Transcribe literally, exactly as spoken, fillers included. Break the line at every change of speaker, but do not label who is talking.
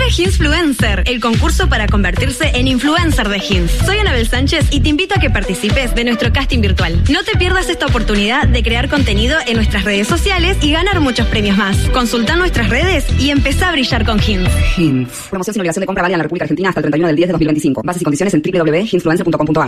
Hinsfluencer, el concurso para convertirse en influencer de Hins. Soy Anabel Sánchez y te invito a que participes de nuestro casting virtual. No te pierdas esta oportunidad de crear contenido en nuestras redes sociales y ganar muchos premios más. Consulta nuestras redes y empezá a brillar con Hins.
Hins. Promoción sin obligación de compra válida en la República Argentina hasta el treinta y uno del diez de dos mil veinticinco. Bases y condiciones en doble u doble u doble u punto hinsfluencer punto com punto a r.